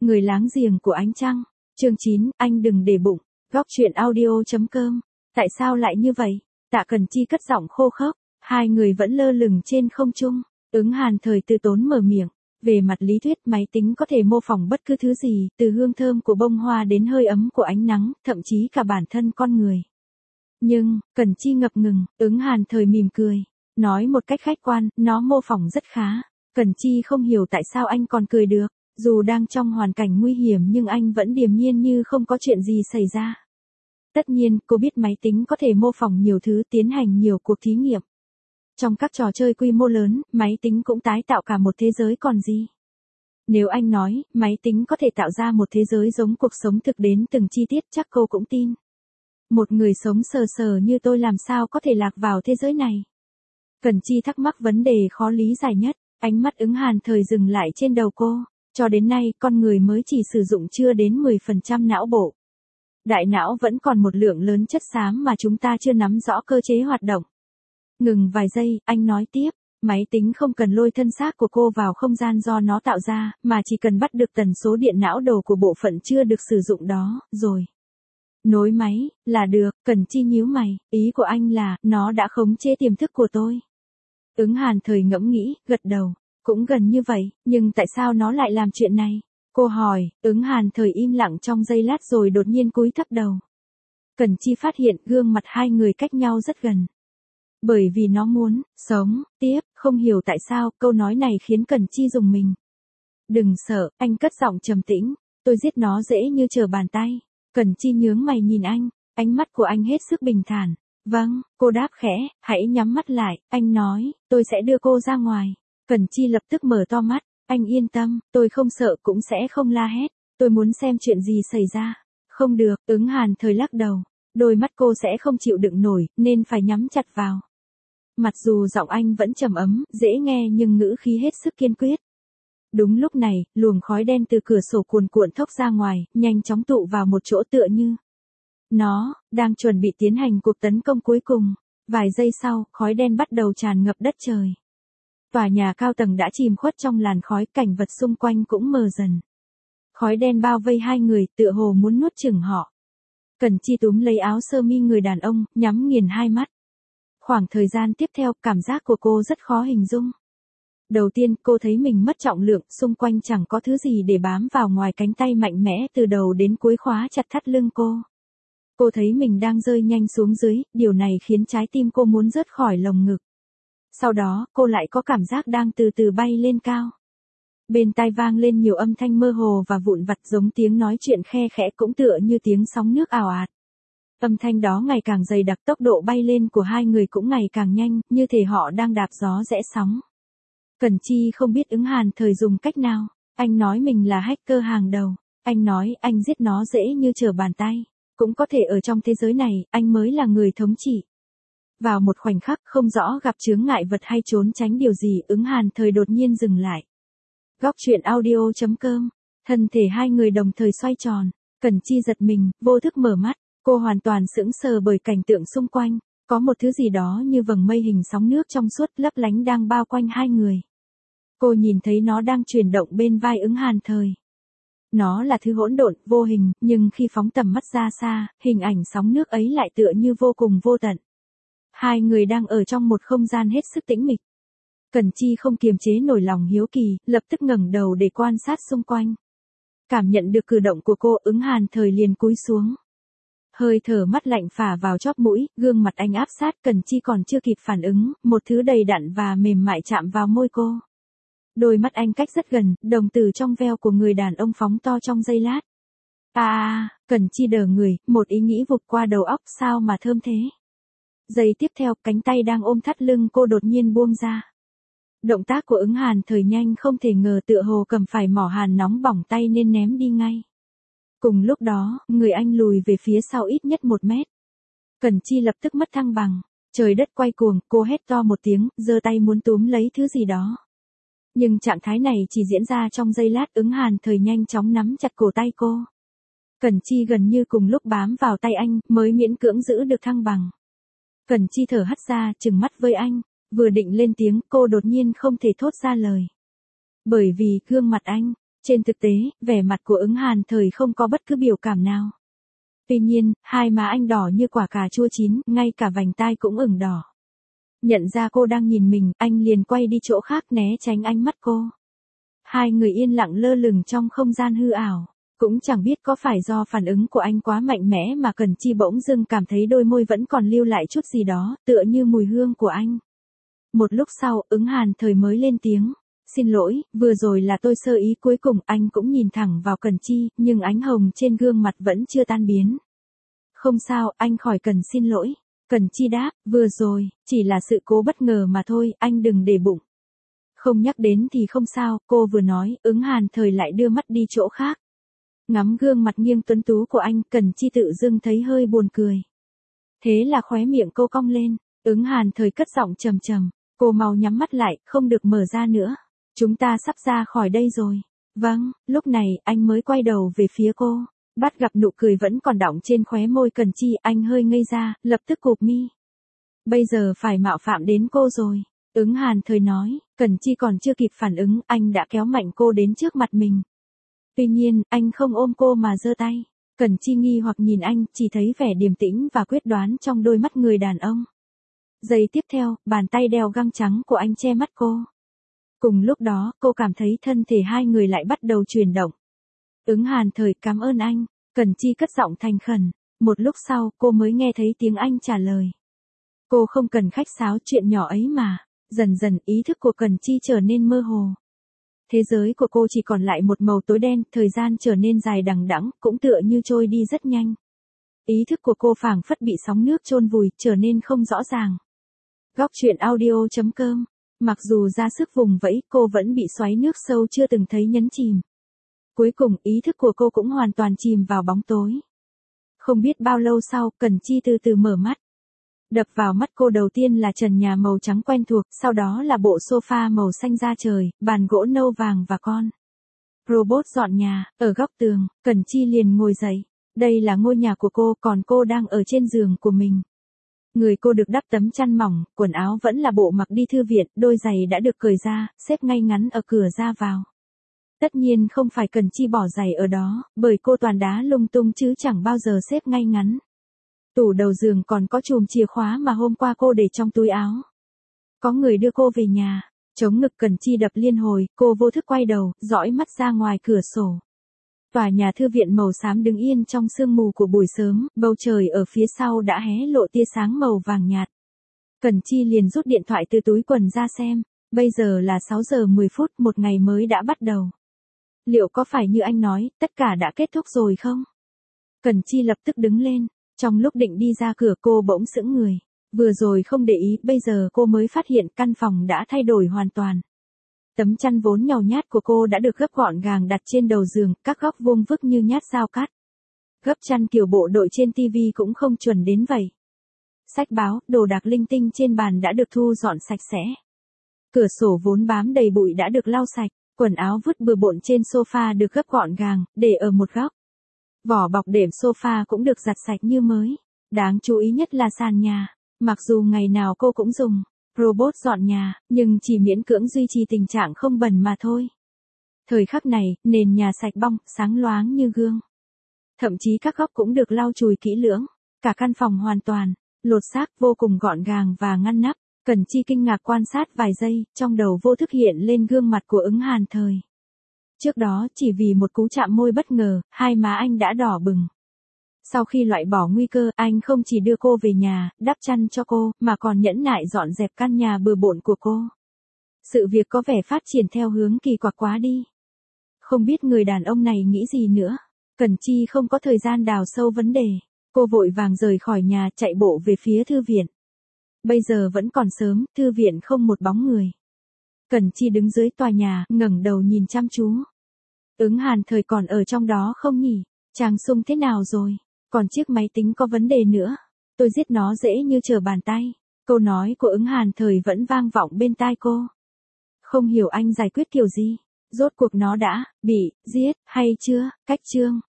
Người láng giềng của ánh trăng. Chương 9, anh đừng để bụng. Góc truyện audio.com. Tại sao lại như vậy? Tạ Cần Chi cất giọng khô khốc, hai người vẫn lơ lửng trên không trung. Ứng Hàn Thời từ tốn mở miệng. Về mặt lý thuyết, máy tính có thể mô phỏng bất cứ thứ gì, từ hương thơm của bông hoa đến hơi ấm của ánh nắng, thậm chí cả bản thân con người. Nhưng, Cần Chi ngập ngừng, Ứng Hàn Thời mỉm cười. Nói một cách khách quan, nó mô phỏng rất khá. Cần Chi không hiểu tại sao anh còn cười được. Dù đang trong hoàn cảnh nguy hiểm nhưng anh vẫn điềm nhiên như không có chuyện gì xảy ra. Tất nhiên, cô biết máy tính có thể mô phỏng nhiều thứ, tiến hành nhiều cuộc thí nghiệm. Trong các trò chơi quy mô lớn, máy tính cũng tái tạo cả một thế giới còn gì. Nếu anh nói, máy tính có thể tạo ra một thế giới giống cuộc sống thực đến từng chi tiết, chắc cô cũng tin. Một người sống sờ sờ như tôi làm sao có thể lạc vào thế giới này? Cần Chi thắc mắc vấn đề khó lý giải nhất, ánh mắt Ứng Hàn Thời dừng lại trên đầu cô. Cho đến nay, con người mới chỉ sử dụng chưa đến 10% não bộ. Đại não vẫn còn một lượng lớn chất xám mà chúng ta chưa nắm rõ cơ chế hoạt động. Ngừng vài giây, anh nói tiếp, máy tính không cần lôi thân xác của cô vào không gian do nó tạo ra, mà chỉ cần bắt được tần số điện não đồ của bộ phận chưa được sử dụng đó, rồi nối máy, là được. Cần Chi nhíu mày, ý của anh là, nó đã khống chế tiềm thức của tôi. Ứng Hàn Thời ngẫm nghĩ, gật đầu. Cũng gần như vậy, nhưng tại sao nó lại làm chuyện này? Cô hỏi, Ứng Hàn Thời im lặng trong giây lát rồi đột nhiên cúi thấp đầu. Cần Chi phát hiện gương mặt hai người cách nhau rất gần. Bởi vì nó muốn sống tiếp, không hiểu tại sao, câu nói này khiến Cần Chi rùng mình. Đừng sợ, anh cất giọng trầm tĩnh, tôi giết nó dễ như trở bàn tay. Cần Chi nhướng mày nhìn anh, ánh mắt của anh hết sức bình thản. Vâng, cô đáp khẽ, hãy nhắm mắt lại, anh nói, tôi sẽ đưa cô ra ngoài. Cần Chi lập tức mở to mắt, anh yên tâm, tôi không sợ cũng sẽ không la hét, tôi muốn xem chuyện gì xảy ra. Không được, Ứng Hàn Thời lắc đầu, đôi mắt cô sẽ không chịu đựng nổi, nên phải nhắm chặt vào. Mặc dù giọng anh vẫn trầm ấm, dễ nghe nhưng ngữ khí hết sức kiên quyết. Đúng lúc này, luồng khói đen từ cửa sổ cuồn cuộn thốc ra ngoài, nhanh chóng tụ vào một chỗ tựa như nó đang chuẩn bị tiến hành cuộc tấn công cuối cùng. Vài giây sau, khói đen bắt đầu tràn ngập đất trời. Tòa nhà cao tầng đã chìm khuất trong làn khói, cảnh vật xung quanh cũng mờ dần. Khói đen bao vây hai người, tựa hồ muốn nuốt chửng họ. Cần Chi túm lấy áo sơ mi người đàn ông, nhắm nghiền hai mắt. Khoảng thời gian tiếp theo, cảm giác của cô rất khó hình dung. Đầu tiên, cô thấy mình mất trọng lượng, xung quanh chẳng có thứ gì để bám vào ngoài cánh tay mạnh mẽ từ đầu đến cuối khóa chặt thắt lưng cô. Cô thấy mình đang rơi nhanh xuống dưới, điều này khiến trái tim cô muốn rớt khỏi lồng ngực. Sau đó, cô lại có cảm giác đang từ từ bay lên cao. Bên tai vang lên nhiều âm thanh mơ hồ và vụn vặt giống tiếng nói chuyện khe khẽ, cũng tựa như tiếng sóng nước ào ạt. Âm thanh đó ngày càng dày đặc, tốc độ bay lên của hai người cũng ngày càng nhanh, như thể họ đang đạp gió rẽ sóng. Cần Chi không biết Ứng Hàn Thời dùng cách nào. Anh nói mình là hacker hàng đầu. Anh nói anh giết nó dễ như trở bàn tay. Cũng có thể ở trong thế giới này, anh mới là người thống trị. Vào một khoảnh khắc không rõ gặp chướng ngại vật hay trốn tránh điều gì, Ứng Hàn Thời đột nhiên dừng lại. Góc truyện audio.com. Thân thể hai người đồng thời xoay tròn. Cần Chi giật mình, vô thức mở mắt. Cô hoàn toàn sững sờ bởi cảnh tượng xung quanh. Có một thứ gì đó như vầng mây hình sóng nước trong suốt lấp lánh đang bao quanh hai người. Cô nhìn thấy nó đang chuyển động bên vai Ứng Hàn Thời. Nó là thứ hỗn độn, vô hình, nhưng khi phóng tầm mắt ra xa, hình ảnh sóng nước ấy lại tựa như vô cùng vô tận. Hai người đang ở trong một không gian hết sức tĩnh mịch. Cần Chi không kiềm chế nổi lòng hiếu kỳ, lập tức ngẩng đầu để quan sát xung quanh. Cảm nhận được cử động của cô, Ứng Hàn Thời liền cúi xuống. Hơi thở mát lạnh phả vào chóp mũi, gương mặt anh áp sát. Cần Chi còn chưa kịp phản ứng, một thứ đầy đặn và mềm mại chạm vào môi cô. Đôi mắt anh cách rất gần, đồng tử trong veo của người đàn ông phóng to trong giây lát. Cần Chi đờ người, một ý nghĩ vụt qua đầu óc, sao mà thơm thế. Giây tiếp theo, cánh tay đang ôm thắt lưng cô đột nhiên buông ra. Động tác của Ứng Hàn Thời nhanh không thể ngờ, tựa hồ cầm phải mỏ hàn nóng bỏng tay nên ném đi ngay. Cùng lúc đó, người anh lùi về phía sau ít nhất 1 mét. Cần Chi lập tức mất thăng bằng. Trời đất quay cuồng, cô hét to một tiếng, giơ tay muốn túm lấy thứ gì đó. Nhưng trạng thái này chỉ diễn ra trong giây lát, Ứng Hàn Thời nhanh chóng nắm chặt cổ tay cô. Cần Chi gần như cùng lúc bám vào tay anh, mới miễn cưỡng giữ được thăng bằng. Cần Chi thở hắt ra, trừng mắt với anh, vừa định lên tiếng, cô đột nhiên không thể thốt ra lời. Bởi vì, gương mặt anh, Trên thực tế, vẻ mặt của Ứng Hàn Thời không có bất cứ biểu cảm nào. Tuy nhiên, hai má anh đỏ như quả cà chua chín, ngay cả vành tai cũng ửng đỏ. Nhận ra cô đang nhìn mình, anh liền quay đi chỗ khác né tránh ánh mắt cô. Hai người yên lặng lơ lửng trong không gian hư ảo. Cũng chẳng biết có phải do phản ứng của anh quá mạnh mẽ mà Cần Chi bỗng dưng cảm thấy đôi môi vẫn còn lưu lại chút gì đó, tựa như mùi hương của anh. Một lúc sau, Ứng Hàn Thời mới lên tiếng. Xin lỗi, vừa rồi là tôi sơ ý. Cuối cùng anh cũng nhìn thẳng vào Cần Chi, nhưng ánh hồng trên gương mặt vẫn chưa tan biến. Không sao, anh khỏi cần xin lỗi. Cần Chi đáp, vừa rồi, chỉ là sự cố bất ngờ mà thôi, anh đừng để bụng. Không nhắc đến thì không sao, cô vừa nói, Ứng Hàn Thời lại đưa mắt đi chỗ khác. Ngắm gương mặt nghiêng tuấn tú của anh, Cần Chi tự dưng thấy hơi buồn cười. Thế là khóe miệng cô cong lên, Ứng Hàn Thời cất giọng trầm trầm, cô mau nhắm mắt lại, không được mở ra nữa. Chúng ta sắp ra khỏi đây rồi. Vâng, lúc này, anh mới quay đầu về phía cô. Bắt gặp nụ cười vẫn còn đọng trên khóe môi Cần Chi, anh hơi ngây ra, lập tức cụp mi. Bây giờ phải mạo phạm đến cô rồi. Ứng Hàn Thời nói, Cần Chi còn chưa kịp phản ứng, anh đã kéo mạnh cô đến trước mặt mình. Tuy nhiên, anh không ôm cô mà giơ tay. Cần Chi nghi hoặc nhìn anh, chỉ thấy vẻ điềm tĩnh và quyết đoán trong đôi mắt người đàn ông. Giây tiếp theo, bàn tay đeo găng trắng của anh che mắt cô. Cùng lúc đó, cô cảm thấy thân thể hai người lại bắt đầu chuyển động. Ứng Hàn Thời, cảm ơn anh. Cần Chi cất giọng thành khẩn. Một lúc sau, cô mới nghe thấy tiếng anh trả lời. Cô không cần khách sáo chuyện nhỏ ấy mà. Dần dần, ý thức của Cần Chi trở nên mơ hồ. Thế giới của cô chỉ còn lại một màu tối đen, thời gian trở nên dài đằng đẵng, cũng tựa như trôi đi rất nhanh. Ý thức của cô phảng phất bị sóng nước chôn vùi, trở nên không rõ ràng. Góc truyện audio.com. Mặc dù ra sức vùng vẫy, cô vẫn bị xoáy nước sâu chưa từng thấy nhấn chìm. Cuối cùng, ý thức của cô cũng hoàn toàn chìm vào bóng tối. Không biết bao lâu sau, Cần Chi từ từ mở mắt. Đập vào mắt cô đầu tiên là trần nhà màu trắng quen thuộc, sau đó là bộ sofa màu xanh da trời, bàn gỗ nâu vàng và con robot dọn nhà. Ở góc tường, Cần Chi liền ngồi dậy. Đây là ngôi nhà của cô, còn cô đang ở trên giường của mình. Người cô được đắp tấm chăn mỏng, quần áo vẫn là bộ mặc đi thư viện, đôi giày đã được cởi ra, xếp ngay ngắn ở cửa ra vào. Tất nhiên không phải Cần Chi bỏ giày ở đó, bởi cô toàn đá lung tung chứ chẳng bao giờ xếp ngay ngắn. Tủ đầu giường còn có chùm chìa khóa mà hôm qua cô để trong túi áo. Có người đưa cô về nhà, chống ngực Cần Chi đập liên hồi, cô vô thức quay đầu, dõi mắt ra ngoài cửa sổ. Tòa nhà thư viện màu xám đứng yên trong sương mù của buổi sớm, bầu trời ở phía sau đã hé lộ tia sáng màu vàng nhạt. Cần Chi liền rút điện thoại từ túi quần ra xem, bây giờ là 6 giờ 10 phút, một ngày mới đã bắt đầu. Liệu có phải như anh nói, tất cả đã kết thúc rồi không? Cần Chi lập tức đứng lên, trong lúc định đi ra cửa cô bỗng sững người. Vừa rồi không để ý, bây giờ cô mới phát hiện căn phòng đã thay đổi hoàn toàn. Tấm chăn vốn nhàu nhát của cô đã được gấp gọn gàng đặt trên đầu giường, các góc vuông vức như nhát dao cắt. Gấp chăn kiểu bộ đội trên TV cũng không chuẩn đến vậy. Sách báo, đồ đạc linh tinh trên bàn đã được thu dọn sạch sẽ. Cửa sổ vốn bám đầy bụi đã được lau sạch, quần áo vứt bừa bộn trên sofa được gấp gọn gàng, để ở một góc. Vỏ bọc đệm sofa cũng được giặt sạch như mới. Đáng chú ý nhất là sàn nhà. Mặc dù ngày nào cô cũng dùng robot dọn nhà, nhưng chỉ miễn cưỡng duy trì tình trạng không bẩn mà thôi. Thời khắc này, nền nhà sạch bong, sáng loáng như gương. Thậm chí các góc cũng được lau chùi kỹ lưỡng. Cả căn phòng hoàn toàn lột xác, vô cùng gọn gàng và ngăn nắp. Cần Chi kinh ngạc quan sát vài giây, trong đầu vô thức hiện lên gương mặt của Ứng Hàn Thời. Trước đó, chỉ vì một cú chạm môi bất ngờ, hai má anh đã đỏ bừng. Sau khi loại bỏ nguy cơ, anh không chỉ đưa cô về nhà, đắp chăn cho cô, mà còn nhẫn nại dọn dẹp căn nhà bừa bộn của cô. Sự việc có vẻ phát triển theo hướng kỳ quặc quá đi. Không biết người đàn ông này nghĩ gì nữa. Cần Chi không có thời gian đào sâu vấn đề. Cô vội vàng rời khỏi nhà, chạy bộ về phía thư viện. Bây giờ vẫn còn sớm, thư viện không một bóng người. Cần Chi đứng dưới tòa nhà, ngẩng đầu nhìn chăm chú. Ứng Hàn Thời còn ở trong đó không nhỉ? Chàng Sung thế nào rồi? Còn chiếc máy tính có vấn đề nữa. Tôi giết nó dễ như trở bàn tay. Câu nói của Ứng Hàn Thời vẫn vang vọng bên tai cô. Không hiểu anh giải quyết kiểu gì. Rốt cuộc nó đã bị giết hay chưa? Cách chương